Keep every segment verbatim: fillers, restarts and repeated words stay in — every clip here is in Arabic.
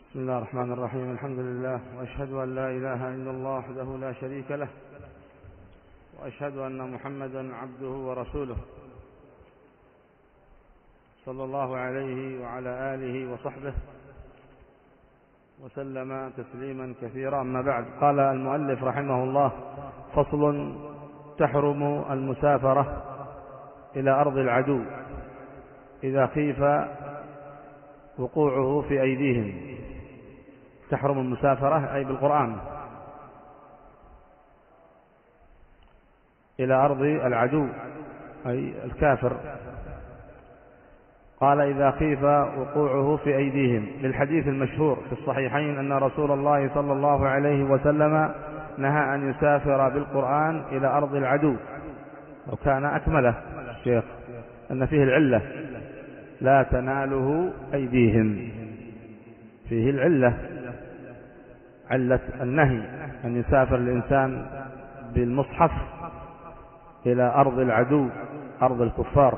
بسم الله الرحمن الرحيم. الحمد لله، وأشهد أن لا إله إلا الله وحده لا شريك له، وأشهد أن محمدا عبده ورسوله صلى الله عليه وعلى آله وصحبه وسلم تسليما كثيرا. أما بعد، قال المؤلف رحمه الله: فصل: تحرم المسافرة إلى أرض العدو إذا خيف وقوعه في أيديهم. تحرم المسافرة أي بالقرآن إلى أرض العدو أي الكافر. قال: إذا خيف وقوعه في أيديهم، للحديث المشهور في الصحيحين أن رسول الله صلى الله عليه وسلم نهى أن يسافر بالقرآن إلى أرض العدو، وكان أكمله الشيخ أن فيه العلة: لا تناله أيديهم. فيه العلة، علة النهي أن يسافر الإنسان بالمصحف إلى أرض العدو، أرض الكفار.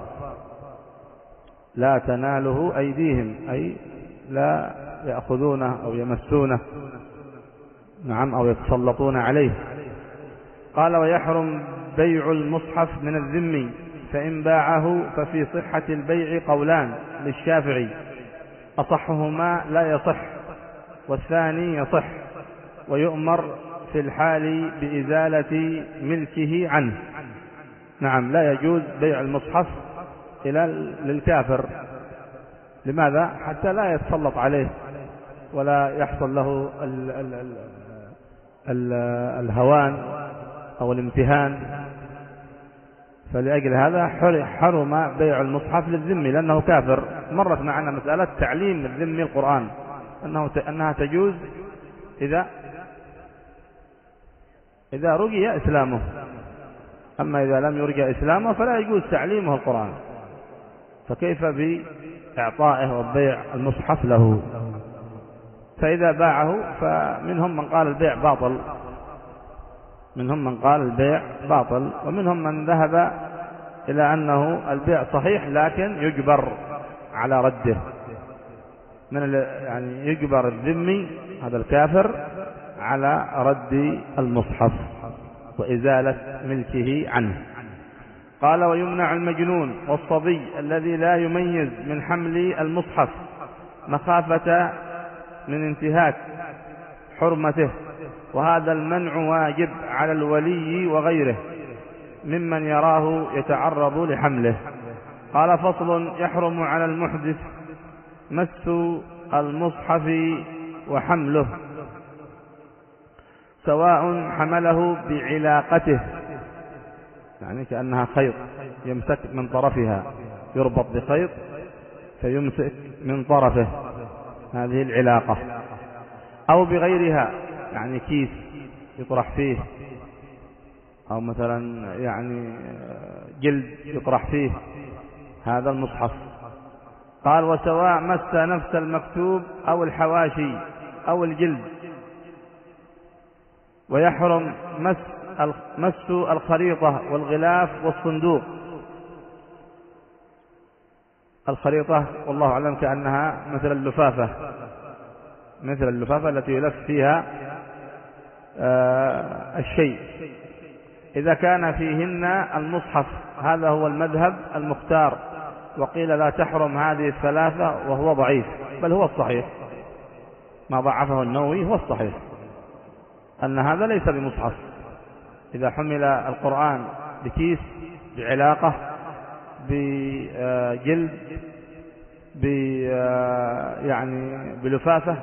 لا تناله أيديهم أي لا يأخذونه أو يمسونه، نعم، أو يتسلطون عليه. قال: ويحرم بيع المصحف من الذمي، فإن باعه ففي صحة البيع قولان للشافعي: أصحهما لا يصح، والثاني يصح، ويؤمر في الحال بإزالة ملكه عنه. نعم، لا يجوز بيع المصحف إلى للكافر. لماذا؟ حتى لا يتسلط عليه ولا يحصل له ال ال ال ال الهوان أو الامتهان. فلأجل هذا حرم بيع المصحف للذمي، لأنه كافر. مرت معنا مسألة تعليم الذمي القرآن، أنه أنها تجوز إذا إذا رجي إسلامه، أما إذا لم يرجى إسلامه فلا يجوز تعليمه القرآن. فكيف بإعطائه وبيع المصحف له؟ فإذا باعه، فمنهم من قال البيع باطل، منهم من قال البيع باطل ومنهم من ذهب إلى أنه البيع صحيح لكن يجبر على رده، من يعني يجبر الذمي هذا الكافر على رد المصحف وإزالة ملكه عنه. قال: ويمنع المجنون والصبي الذي لا يميز من حمل المصحف مخافة من انتهاك حرمته، وهذا المنع واجب على الولي وغيره ممن يراه يتعرض لحمله. قال: فصل: يحرم على المحدث مس المصحف وحمله، سواء حمله بعلاقته، يعني كأنها خيط يمسك من طرفها، يربط بخيط فيمسك من طرفه، هذه العلاقة، أو بغيرها، يعني كيس يطرح فيه، أو مثلا يعني جلد يطرح فيه، هذا المصحف. قال: وسواء مس نفس المكتوب أو الحواشي أو الجلد. ويحرم مس مس الخريطة والغلاف والصندوق. الخريطة والله أعلم كأنها مثل اللفافة، مثل اللفافة التي يلف فيها آه الشيء. إذا كان فيهن المصحف، هذا هو المذهب المختار، وقيل لا تحرم هذه الثلاثة، وهو ضعيف، بل هو الصحيح، ما ضعفه النووي هو الصحيح، أن هذا ليس بمصحف. إذا حمل القرآن بكيس، بعلاقة، بجلد، يعني بلفافة،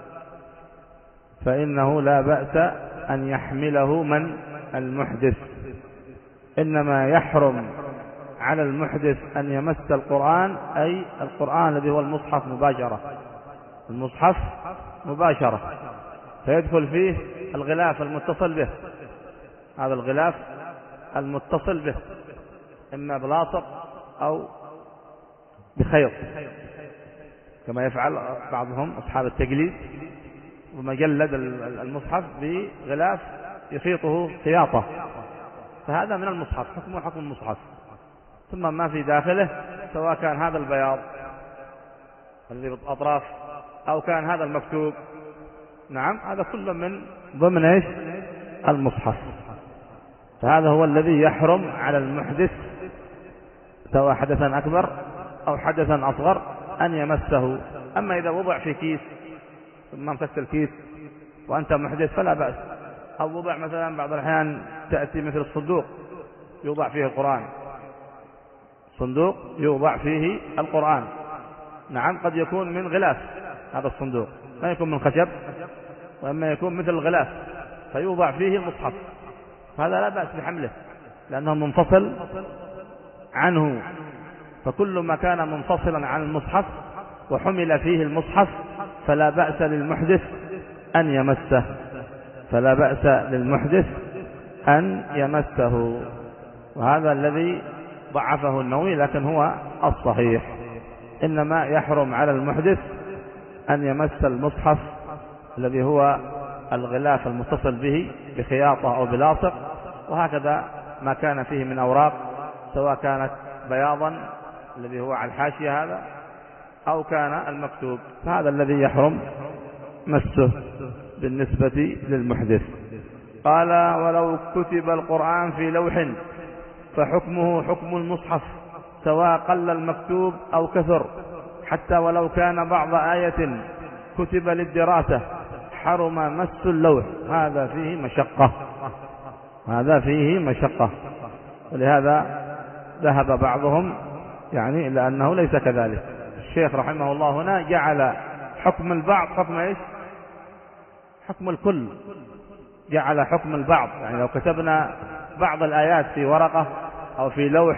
فإنه لا بأس أن يحمله من المحدث. إنما يحرم على المحدث أن يمس القرآن، أي القرآن الذي هو المصحف مباشرة، المصحف مباشرة، فيدخل فيه الغلاف المتصل به، هذا الغلاف المتصل به إما بلاصق أو بخيط، كما يفعل بعضهم أصحاب التقليد، ومجلد المصحف بغلاف يخيطه خياطة، فهذا من المصحف، حكمه حكم المصحف. ثم ما في داخله، سواء كان هذا البياض الذي بالأطراف أو كان هذا المكتوب، نعم هذا كله من ضمن إيش المصحف. فهذا هو الذي يحرم على المحدث سواء حدثا أكبر أو حدثا أصغر أن يمسه. أما إذا وضع في كيس ثم مسكت الكيس وأنت محدث فلا بأس، أو وضع مثلا بعض الأحيان تأتي مثل الصندوق يوضع فيه القرآن، صندوق يوضع فيه القرآن، نعم قد يكون من غلاف، هذا الصندوق ما يكون من خشب وإما يكون مثل الغلاف فيوضع فيه المصحف، هذا لا بأس بحمله لأنه منفصل عنه. فكل ما كان منفصلا عن المصحف وحمل فيه المصحف فلا بأس للمحدث أن يمسه، فلا بأس للمحدث أن يمسه. وهذا الذي ضعفه النووي لكن هو الصحيح، إنما يحرم على المحدث أن يمس المصحف الذي هو الغلاف المتصل به بخياطة أو بلاصق، وهكذا ما كان فيه من أوراق سواء كانت بياضا الذي هو على الحاشية هذا أو كان المكتوب، فهذا الذي يحرم مسه بالنسبة للمحدث. قال ولو كتب القرآن في لوح فحكمه حكم المصحف سواء قل المكتوب أو كثر، حتى ولو كان بعض آية كتب للدراسة حرم مس اللوح. هذا فيه مشقة، هذا فيه مشقة، ولهذا ذهب بعضهم يعني إلى أنه ليس كذلك. الشيخ رحمه الله هنا جعل حكم البعض حكم إيش؟ حكم الكل، جعل حكم البعض، يعني لو كتبنا بعض الآيات في ورقة أو في لوح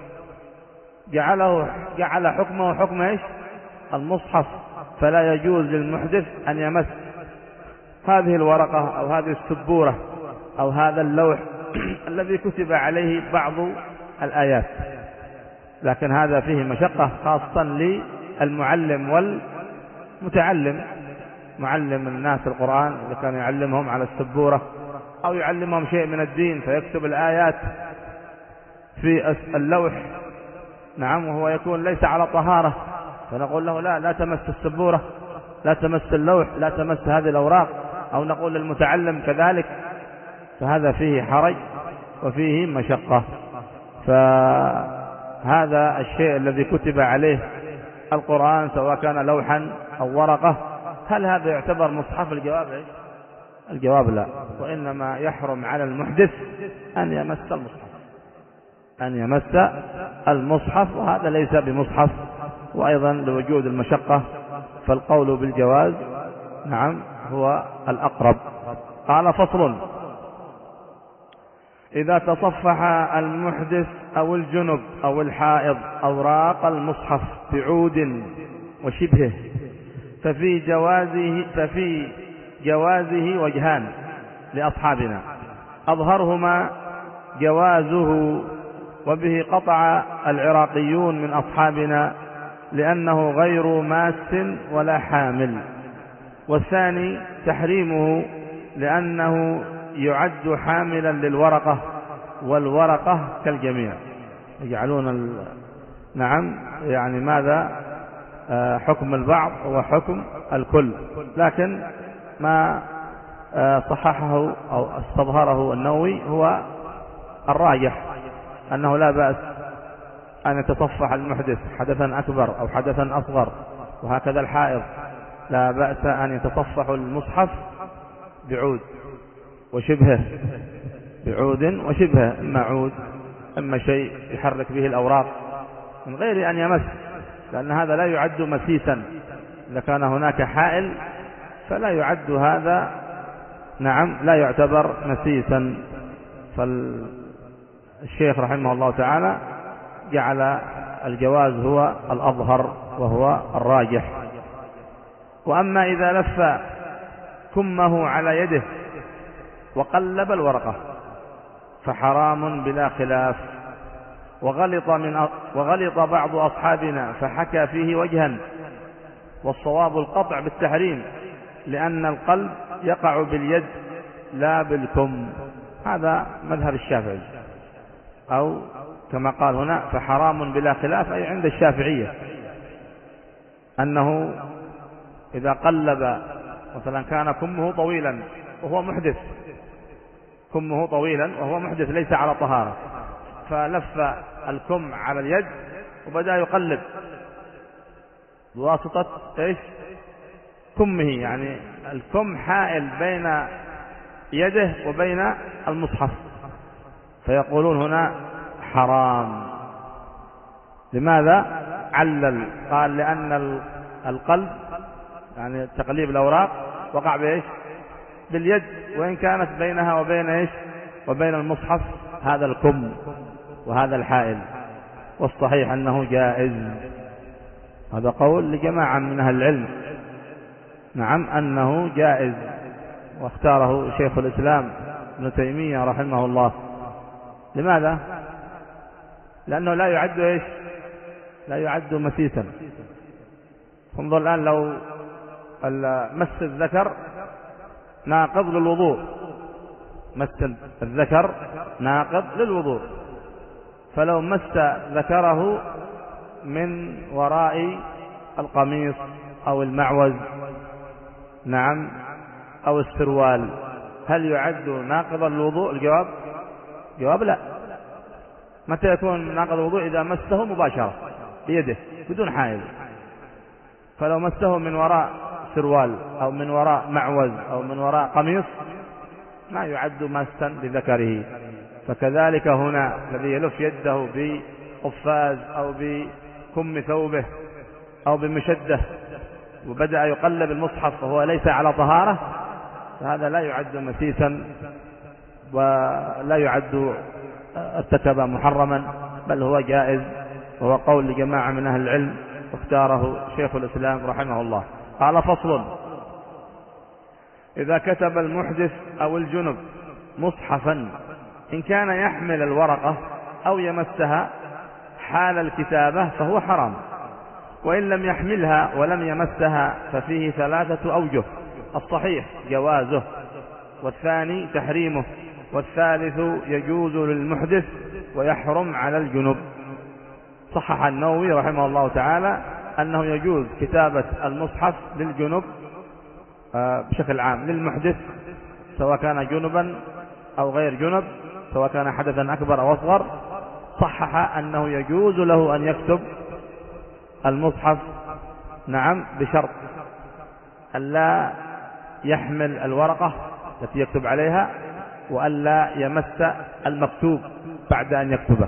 جعله جعل حكمه حكم إيش؟ المصحف، فلا يجوز للمحدث أن يمس هذه الورقة أو هذه السبورة أو هذا اللوح الذي كتب عليه بعض الآيات. لكن هذا فيه مشقة خاصة للمعلم والمتعلم، معلم الناس القرآن إذا كان يعلمهم على السبورة أو يعلمهم شيء من الدين فيكتب الآيات في اللوح، نعم وهو يكون ليس على طهارة، فنقول له لا لا تمس السبورة، لا تمس اللوح، لا تمس هذه الأوراق، أو نقول للمتعلم كذلك، فهذا فيه حرج وفيه مشقة. فهذا الشيء الذي كتب عليه القرآن سواء كان لوحا أو ورقة هل هذا يعتبر مصحف؟ الجواب إيش؟ الجواب لا، وإنما يحرم على المحدث أن يمس المصحف، أن يمس المصحف، وهذا ليس بمصحف. وأيضا لوجود المشقة فالقول بالجواز نعم هو الأقرب. قال فصل: إذا تصفح المحدث أو الجنب أو الحائض أوراق المصحف بعود وشبهه ففي جوازه ففي جوازه وجهان لأصحابنا، أظهرهما جوازه وبه قطع العراقيون من أصحابنا لأنه غير ماس ولا حامل، والثاني تحريمه لأنه يعد حاملا للورقة والورقة كالجميع. يجعلون ال... نعم يعني ماذا آه حكم البعض وحكم الكل، لكن ما آه صححه أو استظهره النووي هو الراجح أنه لا بأس أن يتصفح المحدث حدثا أكبر أو حدثا أصغر، وهكذا الحائض لا بأس أن يتصفح المصحف بعود وشبهه، بعود وشبهه، إما عود إما شيء يحرك به الأوراق من غير أن يمس، لأن هذا لا يعد مسيسا. إذا كان هناك حائل فلا يعد هذا، نعم لا يعتبر مسيسا. فالشيخ رحمه الله تعالى جعل الجواز هو الأظهر وهو الراجح. وأما إذا لف كمه على يده وقلب الورقة فحرام بلا خلاف. وغلط, من وغلط بعض أصحابنا فحكى فيه وجها، والصواب القطع بالتحريم لأن القلب يقع باليد لا بالكم. هذا مذهب الشافعي، أو كما قال هنا فحرام بلا خلاف، أي عند الشافعية أنه إذا قلب مثلا كان كمه طويلا وهو محدث، كمه طويلا وهو محدث ليس على طهارة، فلف الكم على اليد وبدأ يقلب بواسطة إيش؟ كمه، يعني الكم حائل بين يده وبين المصحف، فيقولون هنا حرام. لماذا؟ علل، قال لأن القلب يعني تقليب الأوراق وقع بإيش؟ باليد، وإن كانت بينها وبين إيش؟ وبين المصحف هذا الكم وهذا الحائل، والصحيح أنه جائز. هذا قول لجماعة من أهل العلم، نعم أنه جائز، واختاره شيخ الإسلام ابن تيمية رحمه الله. لماذا؟ لأنه لا يعد إيش؟ لا يعد مسيسا. انظر الآن لو مس الذكر ناقض للوضوء، مس الذكر ناقض للوضوء، فلو مس ذكره من وراء القميص أو المعوز، نعم، أو السروال، هل يعد ناقضا للوضوء؟ الجواب جواب لا. متى يكون ناقض الوضوء؟ إذا مسه مباشرة بيده بدون حائل. فلو مسه من وراء سروال أو من وراء معوز أو من وراء قميص ما يعد مسا لذكره. فكذلك هنا الذي يلف يده بقفاز أو بكم ثوبه أو بمشده وبدأ يقلب المصحف وهو ليس على طهارة، فهذا لا يعد مسيسا ولا يعد ارتكب محرما، بل هو جائز، وهو قول لجماعة من أهل العلم واختاره شيخ الإسلام رحمه الله. قال: فصل: إذا كتب المحدث أو الجنب مصحفا إن كان يحمل الورقة أو يمسها حال الكتابة فهو حرام، وإن لم يحملها ولم يمسها ففيه ثلاثة أوجه: الصحيح جوازه، والثاني تحريمه، والثالث يجوز للمحدث ويحرم على الجنب. صحح النووي رحمه الله تعالى أنه يجوز كتابة المصحف للجنب بشكل عام، للمحدث سواء كان جنبا أو غير جنب، سواء كان حدثا أكبر أو أصغر. صحح أنه يجوز له أن يكتب المصحف، نعم، بشرط ألا يحمل الورقة التي يكتب عليها، وألا يمس المكتوب بعد أن يكتبه،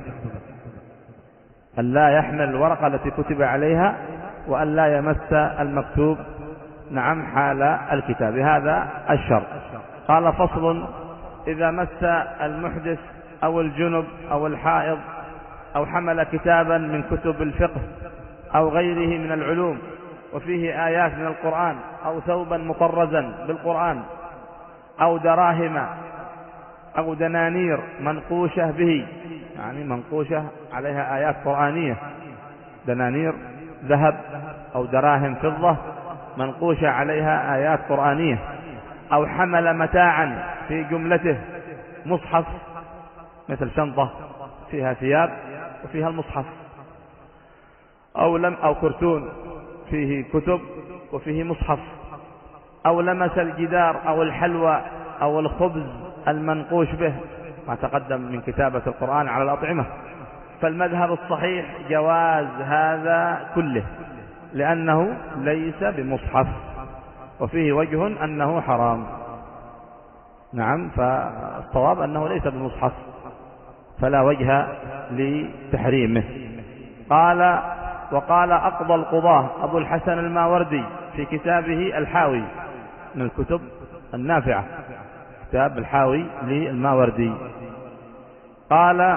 ألا يحمل الورقة التي كتب عليها وألا يمس المكتوب، نعم، حال الكتاب. هذا الشرط. قال: فصل: إذا مس المحدث أو الجنب أو الحائض أو حمل كتابا من كتب الفقه أو غيره من العلوم وفيه آيات من القرآن أو ثوبا مطرزا بالقرآن أو دراهم أو دنانير منقوشة به، يعني منقوشة عليها آيات قرآنية، دنانير ذهب أو دراهم فضة منقوشة عليها آيات قرآنية، أو حمل متاعا في جملته مصحف، مثل شنطة فيها ثياب وفيها المصحف، أو لم أو كرتون فيه كتب وفيه مصحف، أو لمس الجدار أو الحلوى أو الخبز المنقوش به، ما تقدم من كتابة القرآن على الأطعمة. فالمذهب الصحيح جواز هذا كله، لأنه ليس بمصحف، وفيه وجه أنه حرام. نعم، فالصواب أنه ليس بمصحف، فلا وجه لتحريمه. قال: وقال أقضى القضاة أبو الحسن الماوردي في كتابه الحاوي، من الكتب النافعة، كتاب الحاوي للماوردي، قال: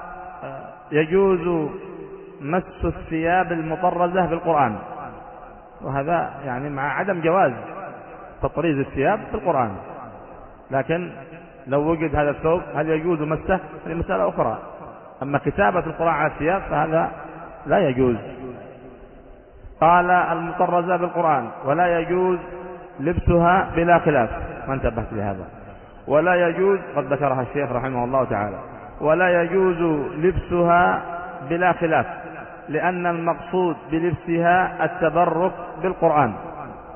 يجوز مس الثياب المطرزة بالقرآن. وهذا يعني مع عدم جواز تطريز الثياب بالقرآن، لكن لو وجد هذا الثوب هل يجوز مسه؟ هذه مسألة أخرى. أما كتابة القرآن على الثياب فهذا لا يجوز. قال: المطرزة بالقرآن، ولا يجوز لبسها بلا خلاف، ما انتبهت لهذا. ولا يجوز، قد ذكرها الشيخ رحمه الله تعالى، ولا يجوز لبسها بلا خلاف، لأن المقصود بلبسها التبرك بالقرآن،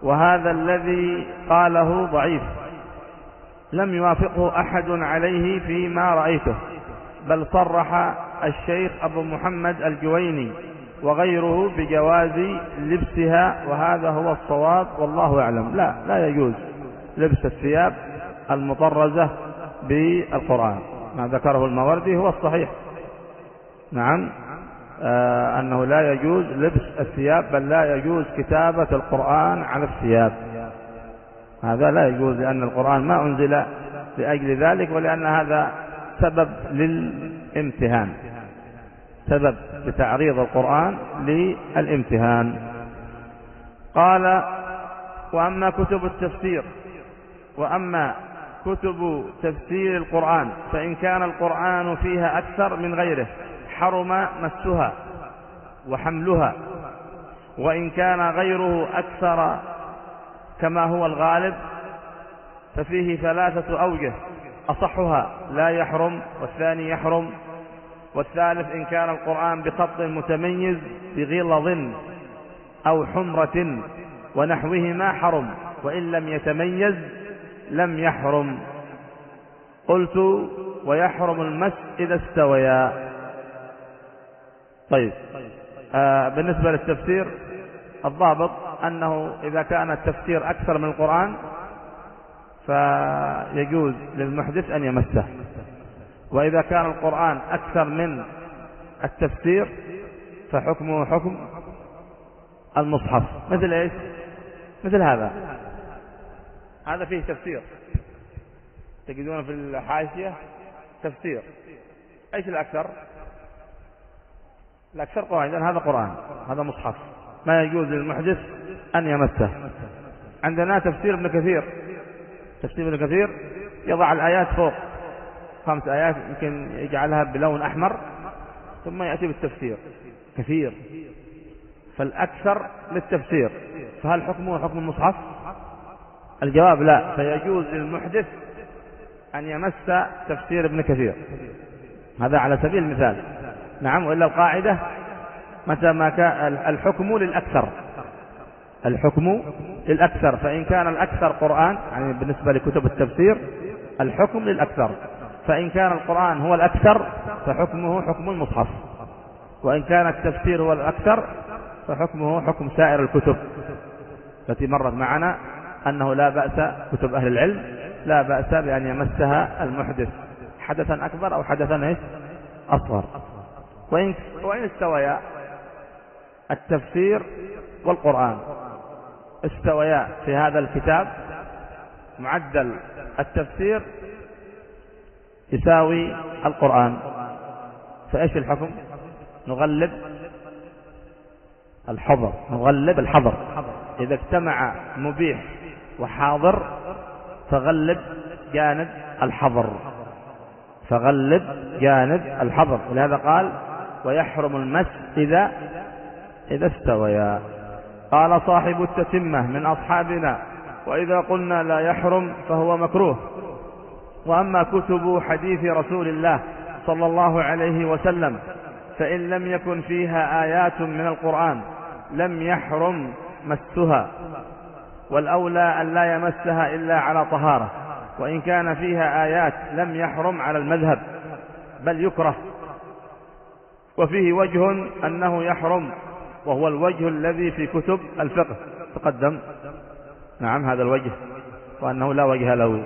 وهذا الذي قاله ضعيف، لم يوافقه أحد عليه فيما رأيته، بل صرح الشيخ أبو محمد الجويني وغيره بجواز لبسها، وهذا هو الصواب والله أعلم. لا لا يجوز لبس الثياب المطرزة بالقرآن، ما ذكره الماوردي هو الصحيح. نعم، آه أنه لا يجوز لبس الثياب، بل لا يجوز كتابة القرآن على الثياب، هذا لا يجوز، لأن القرآن ما أنزل لأجل ذلك، ولأن هذا سبب للامتهان، سبب لتعريض القرآن للامتهان. قال: وأما كتب التفسير وأما كتب تفسير القرآن فإن كان القرآن فيها أكثر من غيره حرم مسها وحملها، وإن كان غيره أكثر كما هو الغالب ففيه ثلاثة أوجه: أصحها لا يحرم، والثاني يحرم، والثالث إن كان القرآن بخط متميز بغلظ أو حمرة ونحوهما حرم، وإن لم يتميز لم يحرم. قلت: ويحرم المس إذا استويا. طيب، آه بالنسبة للتفسير الضابط أنه إذا كان التفسير أكثر من القرآن فيجوز للمحدث أن يمسه، وإذا كان القرآن أكثر من التفسير فحكمه حكم المصحف. مثل إيش؟ مثل هذا، هذا فيه تفسير، تجدون في الحاشية تفسير. إيش الأكثر؟ الأكثر قرآن، لأن هذا قرآن، هذا مصحف، ما يجوز للمحدث أن يمسه. عندنا تفسير ابن كثير، تفسير ابن كثير يضع الآيات فوق خمس آيات، يمكن يجعلها بلون أحمر ثم يأتي بالتفسير كثير، فالأكثر للتفسير، فهل حكمه حكم المصحف؟ الجواب لا، فيجوز للمحدث أن يمس تفسير ابن كثير، هذا على سبيل المثال. نعم، وإلا القاعدة متى ما كان الحكم للأكثر، الحكم للأكثر، فإن كان الأكثر قرآن، يعني بالنسبة لكتب التفسير الحكم للأكثر، فإن كان القرآن هو الأكثر فحكمه حكم المصحف، وإن كان التفسير هو الأكثر فحكمه حكم سائر الكتب التي مرت معنا، أنه لا بأس، كتب أهل العلم لا بأس بأن يمسها المحدث حدثا أكبر أو حدثا إيش أصغر. وإن, وإن استويا التفسير والقرآن استويا في هذا الكتاب، معدل التفسير يساوي القرآن، فإيش الحكم؟ نغلب الحظر، نغلب الحظر، إذا اجتمع مبيح وحاضر فغلب جانب الحظر، فغلب جانب الحظر، ولهذا قال: ويحرم المس إذا إذا استويا. قال صاحب التتمة من أصحابنا: وإذا قلنا لا يحرم فهو مكروه. وأما كتب حديث رسول الله صلى الله عليه وسلم فإن لم يكن فيها آيات من القرآن لم يحرم مسها، والأولى أن لا يمسها إلا على طهارة، وإن كان فيها آيات لم يحرم على المذهب بل يكره. وفيه وجه أنه يحرم، وهو الوجه الذي في كتب الفقه تقدم. نعم، هذا الوجه، وأنه لا وجه له.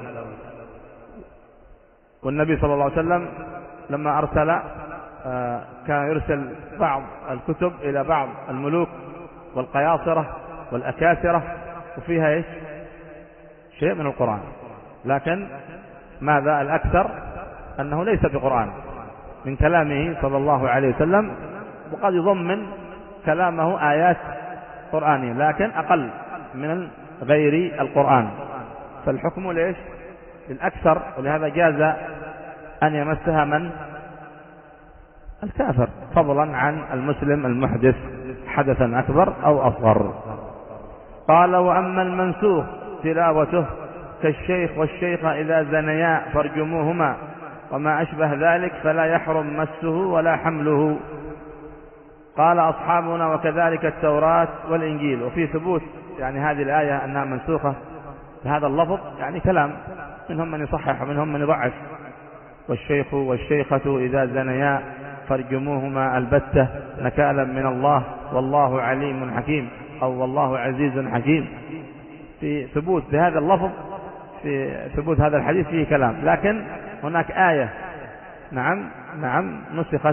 والنبي صلى الله عليه وسلم لما أرسل كان يرسل بعض الكتب إلى بعض الملوك والقياصرة والأكاسرة، وفيها إيش؟ شيء من القرآن، لكن ماذا الأكثر؟ أنه ليس بقرآن من كلامه صلى الله عليه وسلم، وقد يضمن كلامه آيات قرآنية لكن أقل من غير القرآن، فالحكم ليش؟ للأكثر، ولهذا جاز أن يمسها من؟ الكافر، فضلا عن المسلم المحدث حدثا أكبر أو أصغر. قال: وأما المنسوخ تلاوته كالشيخ والشيخة إذا زنيا فارجموهما وما أشبه ذلك فلا يحرم مسه ولا حمله. قال أصحابنا وكذلك التوراة والإنجيل. وفي ثبوت يعني هذه الآية أنها منسوخة بهذا اللفظ يعني كلام، منهم من يصحح ومنهم من يضعف. والشيخ والشيخة إذا زنيا فارجموهما البتة نكالا من الله والله عليم حكيم، أو والله عزيز حكيم. في ثبوت بهذا اللفظ، في ثبوت هذا الحديث فيه كلام، لكن هناك آية نعم نعم نسخت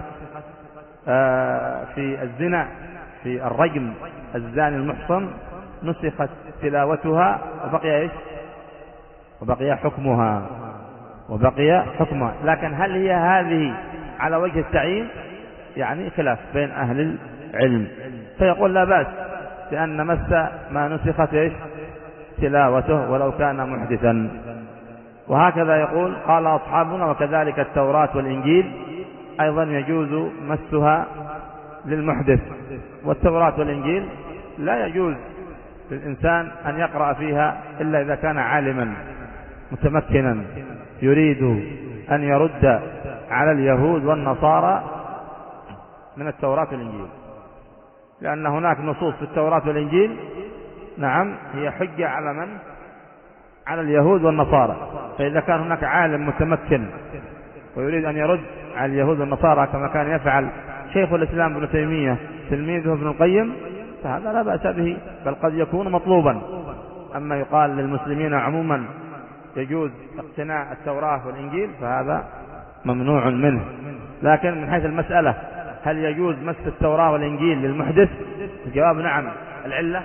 في الزنا، في الرجم الزاني المحصن نسخت تلاوتها وبقي ايش؟ وبقي حكمها وبقي حكمها. لكن هل هي هذه على وجه التعيين؟ يعني خلاف بين أهل العلم، فيقول لا بأس لأن مس ما نسخت ايش؟ تلاوته ولو كان محدثا. وهكذا يقول قال أصحابنا وكذلك التوراة والإنجيل أيضا يجوز مسها للمحدث. والتوراة والإنجيل لا يجوز للإنسان أن يقرأ فيها إلا إذا كان عالما متمكنا يريد أن يرد على اليهود والنصارى من التوراة والإنجيل، لأن هناك نصوص في التوراة والإنجيل نعم هي حجة على من؟ على اليهود والنصارى. فإذا كان هناك عالم متمكن ويريد أن يرد على اليهود والنصارى كما كان يفعل شيخ الإسلام ابن تيمية تلميذه ابن القيم، فهذا لا بأس به، بل قد يكون مطلوبا. أما يقال للمسلمين عموما يجوز اقتناء التوراة والإنجيل فهذا ممنوع منه. لكن من حيث المسألة هل يجوز مس التوراة والإنجيل للمحدث؟ الجواب نعم. العلة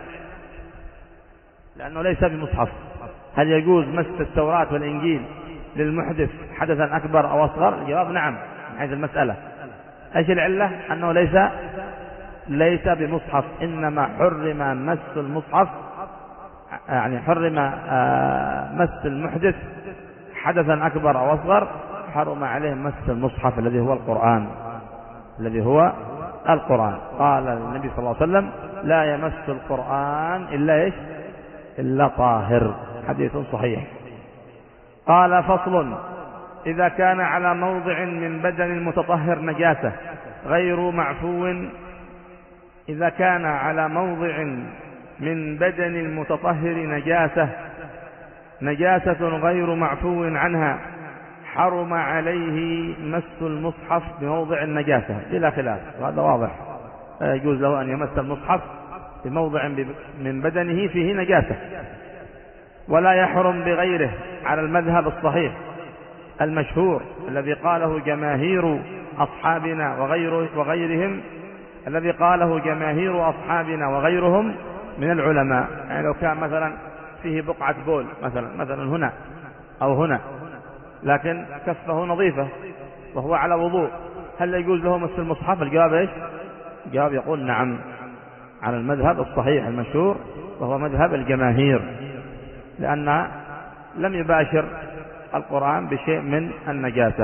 لأنه ليس بمصحف. هل يجوز مس التوراة والإنجيل للمحدث حدثا أكبر أو أصغر؟ الجواب نعم من حيث المسألة. ايش العلة؟ أنه ليس ليس بمصحف، إنما حرم مس المصحف، يعني حرم مس المحدث حدثا أكبر أو أصغر، حرم عليه مس المصحف الذي هو القرآن، الذي هو القرآن. قال النبي صلى الله عليه وسلم لا يمس القرآن إلا إيش؟ إلا طاهر، حديث صحيح. قال فصل: إذا كان على موضع من بدن المتطهر نجاسة غير معفو إذا كان على موضع من بدن المتطهر نجاسة نجاسة غير معفو عنها حرم عليه مس المصحف بموضع النجاسة بلا خلاف، وهذا واضح. لا يجوز له أن يمس المصحف بموضع من بدنه فيه نجاسة، ولا يحرم بغيره على المذهب الصحيح المشهور الذي قاله جماهير أصحابنا وغيره وغيرهم الذي قاله جماهير أصحابنا وغيرهم من العلماء. يعني لو كان مثلا فيه بقعة بول مثلا مثلا هنا أو هنا، لكن كفه نظيفة وهو على وضوء، هل يجوز له مس المصحف؟ الجواب ايش؟ الجواب يقول نعم على المذهب الصحيح المشهور وهو مذهب الجماهير، لأن لم يباشر القرآن بشيء من النجاسة.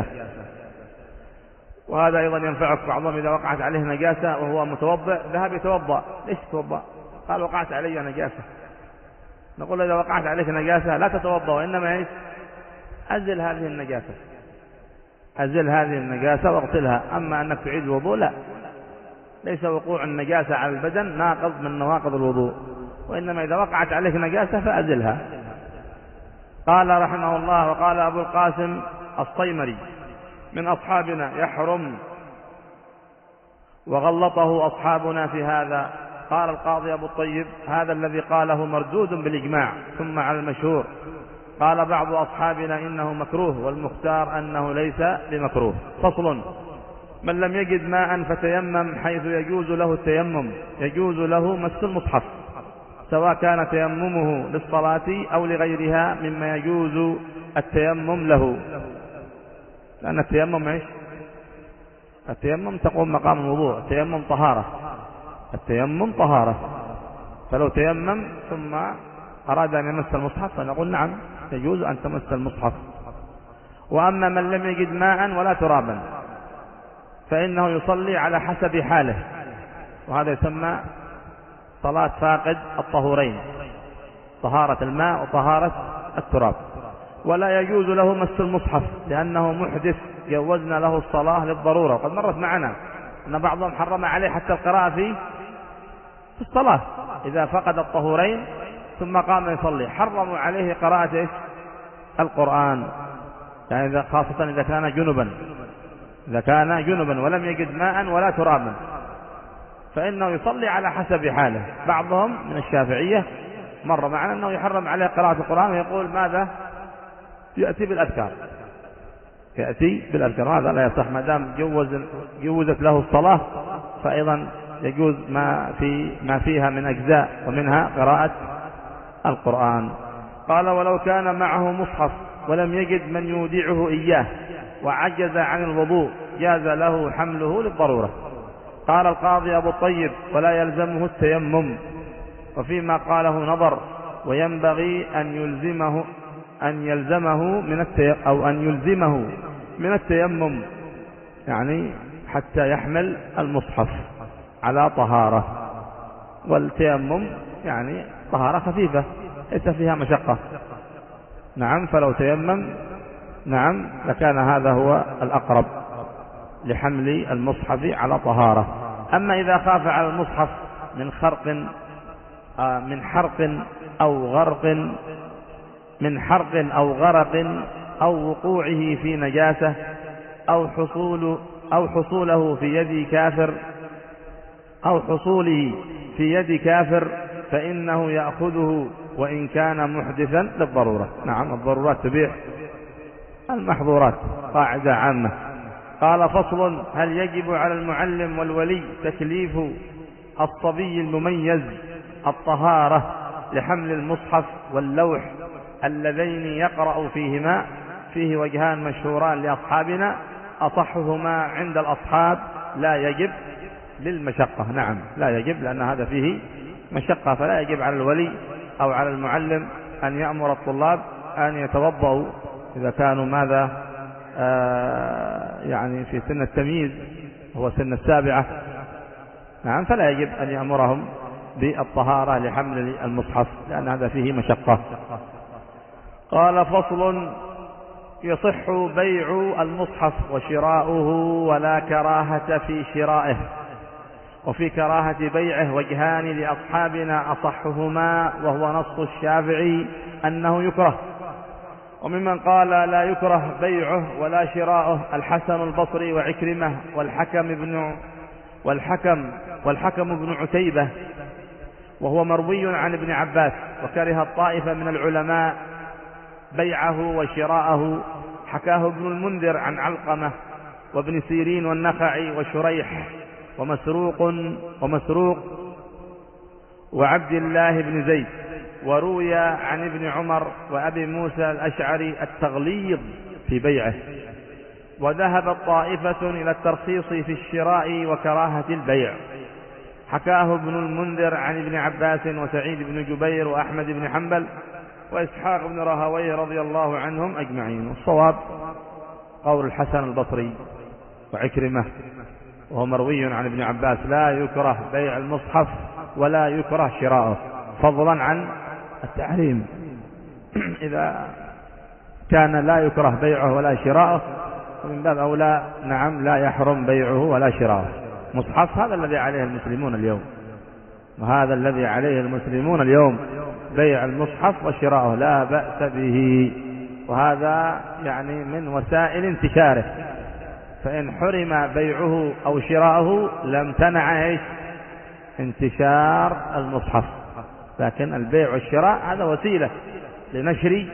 وهذا أيضا ينفعك. بعضهم إذا وقعت عليه نجاسة وهو متوضئ ذهب يتوضأ. ليش تتوضأ؟ قال وقعت علي نجاسة. نقول إذا وقعت عليك نجاسة لا تتوضأ، وإنما ايش؟ أزل هذه النجاسة، أزل هذه النجاسة واغسلها. أما أنك تعيد الوضوء لا، ليس وقوع النجاسة على البدن ناقض من نواقض الوضوء، وإنما إذا وقعت عليك نجاسة فأزلها. قال رحمه الله: وقال أبو القاسم الصيمري من أصحابنا يحرم، وغلطه أصحابنا في هذا. قال القاضي أبو الطيب: هذا الذي قاله مردود بالإجماع ثم على المشهور. قال بعض أصحابنا إنه مكروه، والمختار أنه ليس بمكروه. فصل: من لم يجد ماء فتيمم حيث يجوز له التيمم يجوز له مس المصحف، سواء كان تيممه للصلاة أو لغيرها مما يجوز التيمم له، لأن التيمم ايش؟ التيمم تقوم مقام الوضوء. التيمم طهارة، التيمم طهارة، فلو تيمم ثم أراد أن يمس المصحف فنقول نعم يجوز أن تمس المصحف. وأما من لم يجد ماء ولا ترابا فإنه يصلي على حسب حاله، وهذا يسمى صلاة فاقد الطهورين، طهارة الماء وطهارة التراب. ولا يجوز له مس المصحف لأنه محدث جوزنا له الصلاة للضرورة، وقد مرت معنا أن بعضهم حرم عليه حتى القراءة في في الصلاة إذا فقد الطهورين ثم قام يصلي حرموا عليه قراءة إيش؟ القرآن، يعني إذا خاصة إذا كان جنبا إذا كان جنبا ولم يجد ماء ولا ترابا فإنه يصلي على حسب حاله. بعضهم من الشافعية مر معنا أنه يحرم عليه قراءة القرآن ويقول ماذا؟ يأتي بالأذكار يأتي بالأذكار هذا لا يصح، ما دام جوز جوزت له الصلاة فأيضا يجوز ما في ما فيها من أجزاء ومنها قراءة القرآن. قال ولو كان معه مصحف ولم يجد من يودعه إياه وعجز عن الوضوء جاز له حمله للضرورة. قال القاضي أبو الطيب ولا يلزمه التيمم، وفيما قاله نظر، وينبغي أن يلزمه أن يلزمه من التي أو أن يلزمه من التيمم، يعني حتى يحمل المصحف على طهارة، والتيمم يعني طهارة خفيفة ليس فيها مشقة. نعم، فلو تيمم نعم لكان هذا هو الأقرب لحمل المصحف على طهارة. أما إذا خاف على المصحف من خرق آه من حرق أو غرق من حرق أو غرق أو وقوعه في نجاسة أو حصول أو حصوله في يد كافر أو حصوله في يد كافر فإنه يأخذه وإن كان محدثا للضرورة. نعم، الضرورات تبيح المحظورات، قاعدة عامة. قال فصل: هل يجب على المعلم والولي تكليف الصبي المميز الطهارة لحمل المصحف واللوح اللذين يقرأ فيهما؟ فيه وجهان مشهوران لأصحابنا، أصحهما عند الأصحاب لا يجب للمشقة. نعم، لا يجب لأن هذا فيه مشقة، فلا يجب على الولي أو على المعلم أن يأمر الطلاب أن يتوضأوا إذا كانوا ماذا آه يعني في سن التمييز هو سن السابعة. نعم، فلا يجب أن يأمرهم بالطهارة لحمل المصحف لأن هذا فيه مشقة. قال فصل: يصح بيع المصحف وشراؤه ولا كراهة في شرائه. وفي كراهة بيعه وجهان لأصحابنا، أصحهما وهو نص الشافعي أنه يكره، وممن قال لا يكره بيعه ولا شراؤه الحسن البصري وعكرمة والحكم بن والحكم والحكم بن عتيبة، وهو مروي عن ابن عباس. وكره الطائفة من العلماء بيعه وشراءه، حكاه ابن المنذر عن علقمة وابن سيرين والنخعي وشريح ومسروق ومسروق وعبد الله بن زيد. وروي عن ابن عمر وأبي موسى الأشعري التغليظ في بيعه. وذهب طائفة إلى الترخيص في الشراء وكراهة البيع، حكاه ابن المنذر عن ابن عباس وسعيد بن جبير وأحمد بن حنبل وإسحاق بن راهويه رضي الله عنهم أجمعين. والصواب قول الحسن البصري وعكرمة وهو مروي عن ابن عباس: لا يكره بيع المصحف ولا يكره شراؤه، فضلا عن التحريم. إذا كان لا يكره بيعه ولا شراؤه فمن باب أولى نعم لا يحرم بيعه ولا شراؤه. مصحف هذا الذي عليه المسلمون اليوم، وهذا الذي عليه المسلمون اليوم، بيع المصحف وشراؤه لا بأس به، وهذا يعني من وسائل انتشاره. فإن حرم بيعه أو شراؤه لم تنع ايش؟ انتشار المصحف. لكن البيع والشراء هذا وسيلة لنشر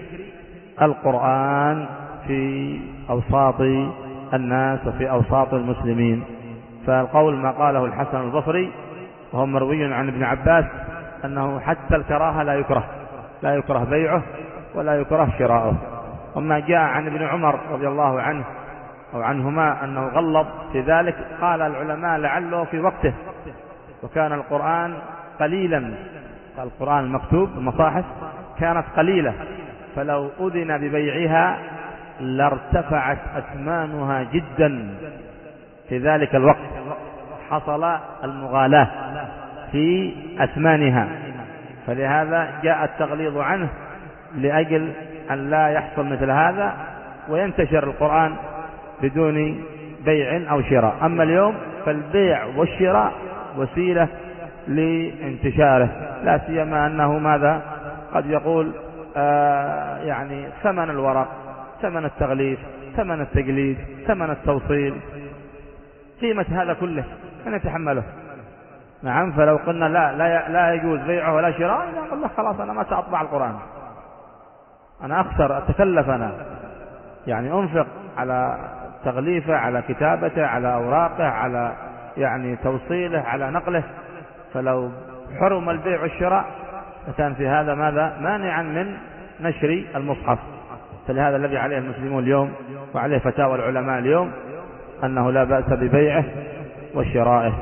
القرآن في أوساط الناس وفي أوساط المسلمين. فالقول ما قاله الحسن البصري وهو مروي عن ابن عباس أنه حتى الكراهة لا يكره لا يكره بيعه ولا يكره شراؤه. وما جاء عن ابن عمر رضي الله عنه أو عنهما أنه غلظ في ذلك، قال العلماء لعله في وقته وكان القرآن قليلا، القرآن المكتوب المصاحف كانت قليلة، فلو أذن ببيعها لارتفعت أثمانها جدا في ذلك الوقت، حصل المغالاة في أثمانها، فلهذا جاء التغليظ عنه لأجل أن لا يحصل مثل هذا وينتشر القرآن بدون بيع أو شراء. أما اليوم فالبيع والشراء وسيلة لانتشاره، لا سيما أنه ماذا قد يقول آه يعني ثمن الورق، ثمن التغليف، ثمن التقليد، ثمن التوصيل، قيمة هذا كله من يتحمله؟ نعم. فلو قلنا لا لا لا يجوز بيعه ولا شراء، نقول له خلاص أنا ما سأطبع القرآن، أنا أخسر، أتكلف، أنا يعني أنفق على تغليفه، على كتابته، على أوراقه، على يعني توصيله، على نقله. فلو حرم البيع والشراء فكان في هذا ماذا مانعا من نشر المصحف. فلهذا الذي عليه المسلمون اليوم وعليه فتاوى العلماء اليوم أنه لا بأس ببيعه وشرائه.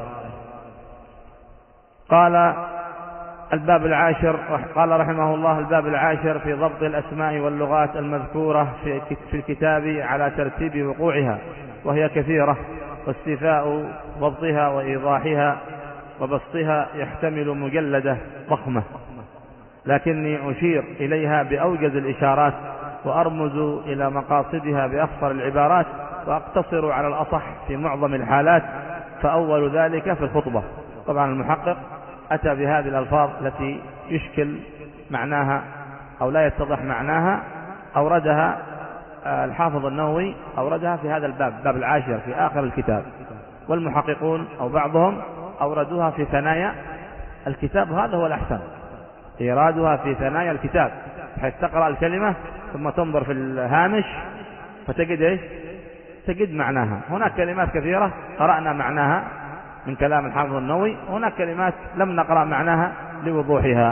قال الباب العاشر، قال رحمه الله: الباب العاشر في ضبط الأسماء واللغات المذكورة في الكتاب على ترتيب وقوعها، وهي كثيرة، واستيفاء ضبطها وإيضاحها وبسطها يحتمل مجلدة ضخمة، لكني أشير إليها بأوجز الإشارات، وأرمز إلى مقاصدها بأخطر العبارات، وأقتصر على الأصح في معظم الحالات، فأول ذلك في الخطبة. طبعا المحقق أتى بهذه الألفاظ التي يشكل معناها أو لا يتضح معناها، أوردها الحافظ النووي أوردها في هذا الباب، باب العاشر في آخر الكتاب، والمحققون أو بعضهم أوردوها في ثنايا الكتاب. هذا هو الأحسن، إيرادها في ثنايا الكتاب، بحيث تقرأ الكلمة ثم تنظر في الهامش فتجد إيش؟ تجد معناها. هناك كلمات كثيرة قرأنا معناها من كلام الحافظ النووي، هناك كلمات لم نقرأ معناها لوضوحها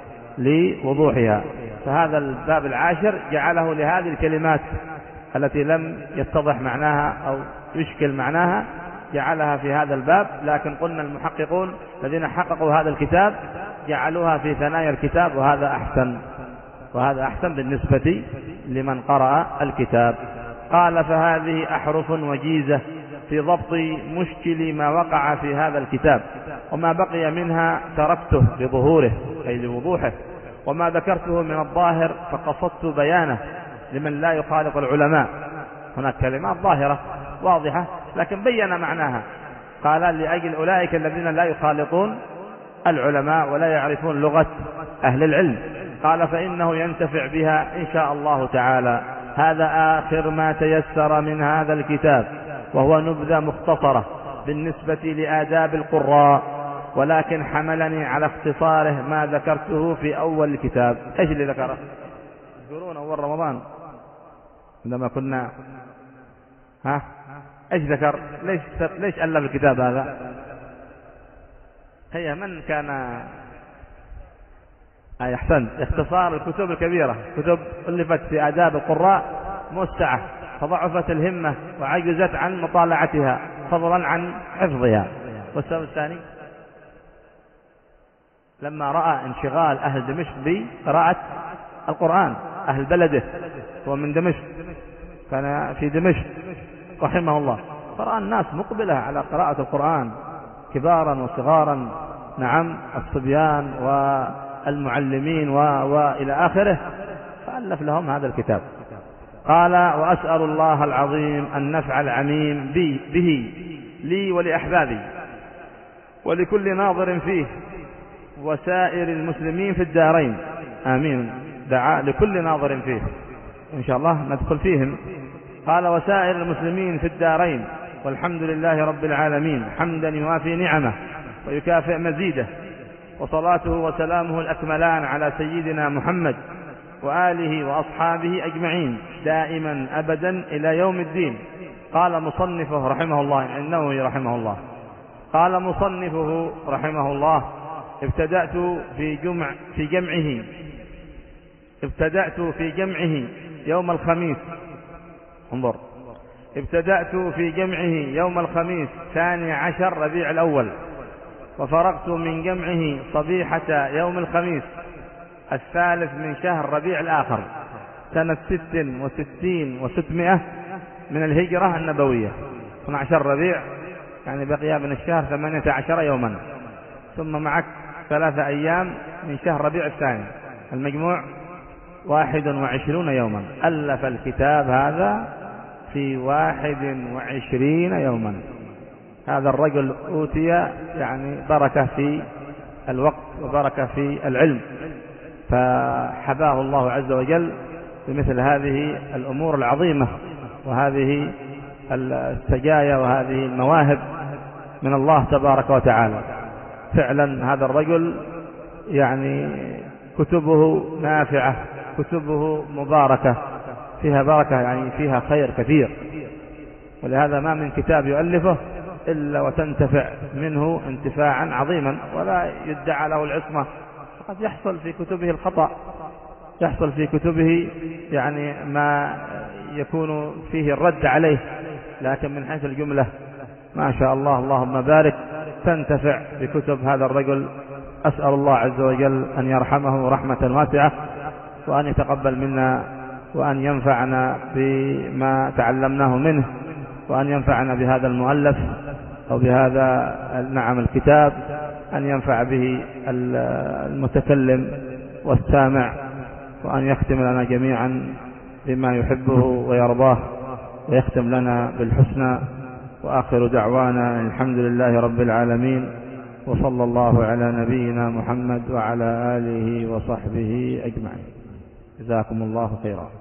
لوضوحها فهذا الباب العاشر جعله لهذه الكلمات التي لم يتضح معناها أو يشكل معناها، جعلها في هذا الباب. لكن قلنا المحققون الذين حققوا هذا الكتاب جعلوها في ثنايا الكتاب، وهذا أحسن، وهذا أحسن بالنسبة لمن قرأ الكتاب. قال: فهذه أحرف وجيزة في ضبط مشكل ما وقع في هذا الكتاب، وما بقي منها تركته لظهوره أي لوضوحه، وما ذكرته من الظاهر فقصدت بيانه لمن لا يخالط العلماء. هناك كلمات ظاهرة واضحة لكن بين معناها. قال: لأجل أولئك الذين لا يخالطون العلماء ولا يعرفون لغة أهل العلم. قال: فإنه ينتفع بها إن شاء الله تعالى. هذا آخر ما تيسر من هذا الكتاب، وهو نبذة مختصرة بالنسبة لآداب القراء، ولكن حملني على اختصاره ما ذكرته في أول الكتاب. إيش اللي ذكره؟ تذكرون أول رمضان عندما كنا ها إيش ذكر؟ ليش ليش ألف الكتاب هذا؟ هي من كان أي أحسن اختصار الكتب الكبيرة، كتب ألفت في آداب القراء موسعة، فضعفت الهمة وعجزت عن مطالعتها فضلا عن حفظها. والسبب الثاني لما رأى انشغال أهل دمشق بقراءة القرآن، أهل بلده، هو من دمشق، كان في دمشق رحمه الله، فرأى الناس مقبلة على قراءة القرآن، كبارا وصغارا، نعم، الصبيان والمعلمين وإلى آخره، فألف لهم هذا الكتاب. قال: وأسأل الله العظيم النفع العميم به لي ولأحبابي ولكل ناظر فيه وسائر المسلمين في الدارين، آمين. دعاء لكل ناظر فيه، إن شاء الله ندخل فيهم. قال: وسائر المسلمين في الدارين، والحمد لله رب العالمين حمدا يوافي نعمه ويكافئ مزيده، وصلاته وسلامه الأكملان على سيدنا محمد وآله وأصحابه أجمعين دائما أبدا إلى يوم الدين. قال مصنفه رحمه الله، النووي رحمه الله، قال مصنفه رحمه الله: ابتدأت في جمع في جمعه ابتدأت في جمعه يوم الخميس انظر ابتدأت في جمعه يوم الخميس ثاني عشر ربيع الأول، وفرغت من جمعه صبيحة يوم الخميس الثالث من شهر ربيع الآخر سنة ست وستين وستمائة من الهجرة النبوية. اثني عشر ربيع يعني بقي من الشهر ثمانية عشر يوما، ثم معك ثلاثة أيام من شهر ربيع الثاني، المجموع واحد وعشرون يوما. ألف الكتاب هذا في واحد وعشرين يوما، هذا الرجل أوتي يعني بركة في الوقت وبركة في العلم، فحباه الله عز وجل بمثل هذه الأمور العظيمة وهذه السجايا وهذه المواهب من الله تبارك وتعالى. فعلا هذا الرجل يعني كتبه نافعة، كتبه مباركة، فيها بركة، يعني فيها خير كثير، ولهذا ما من كتاب يؤلفه إلا وتنتفع منه انتفاعا عظيما، ولا يدعى له العصمة. قد يحصل في كتبه الخطأ، يحصل في كتبه يعني ما يكون فيه الرد عليه، لكن من حيث الجملة ما شاء الله اللهم بارك تنتفع بكتب هذا الرجل. أسأل الله عز وجل أن يرحمه رحمة واسعة، وأن يتقبل منا، وأن ينفعنا بما تعلمناه منه، وأن ينفعنا بهذا المؤلف أو بهذا نعم الكتاب، أن ينفع به المتكلم والسامع، وأن يختم لنا جميعا بما يحبه ويرضاه، ويختم لنا بالحسنى. وآخر دعوانا الحمد لله رب العالمين، وصلى الله على نبينا محمد وعلى آله وصحبه أجمعين. جزاكم الله خيرا.